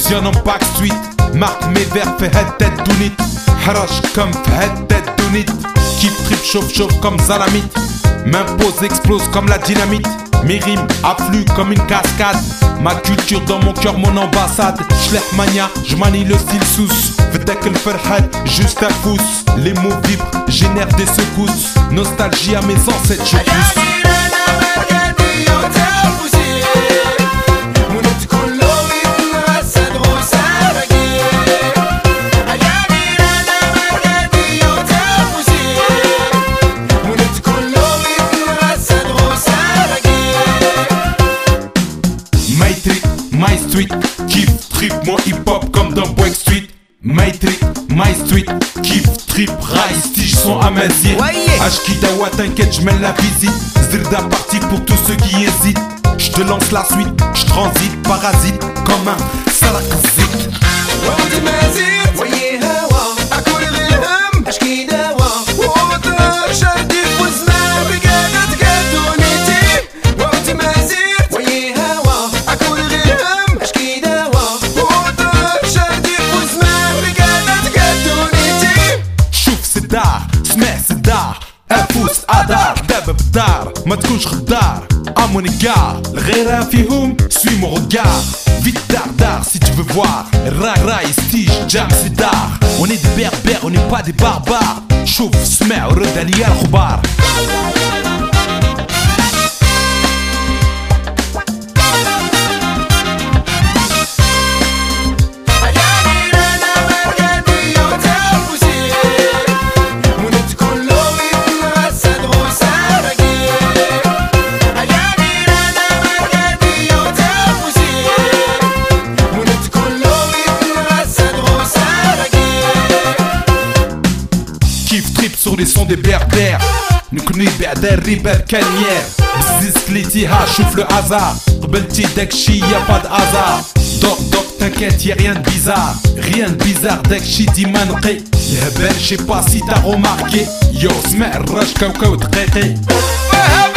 fusionne en Backstreet. Marque mes vers fait head tête dounit. Harash comme head tête dounit. Kiff trip chauffe comme Zalamit. M'impose explose comme la dynamite. Mes rimes affluent comme une cascade. Ma culture dans mon cœur, mon ambassade. J'l'ai mania, j'manie le style sous. Vedek le farhad, juste un pouce. Les mots vibrent, génèrent des secousses. Nostalgie à mes ancêtres, je pousse. My street, kiff trip, mon hip-hop comme dans Break Street. My trick, my street, kiff trip, rise, tige sont à Mazir. Ashkidawa, t'inquiète, j'mène la visite. Zirda parti pour tous ceux qui hésitent. J'te lance la suite, j'transite, parasite, comme un salakazit. سمع صداع افوس ادار دابا بالدار ما تكونش غدار اموني كاع الغيره فيهم سوي مو غكار فيت دار si tu veux voir راي ستيج جام سدار on est des berbères on n'est pas des barbares شوف سمع ورد عليا الخبار sur les sons des berbères. Nous connaissons بعدا الريبات كانيير بزز كليتيها شوف le hasard قبلتي داكشي y'a pas de hasard دوك t'inquiète y'a rien de bizarre rien de bizarre داكشي ديما نقي الهبال je sais pas si t'as remarqué yo سمع الرش كاوكاو دقيقي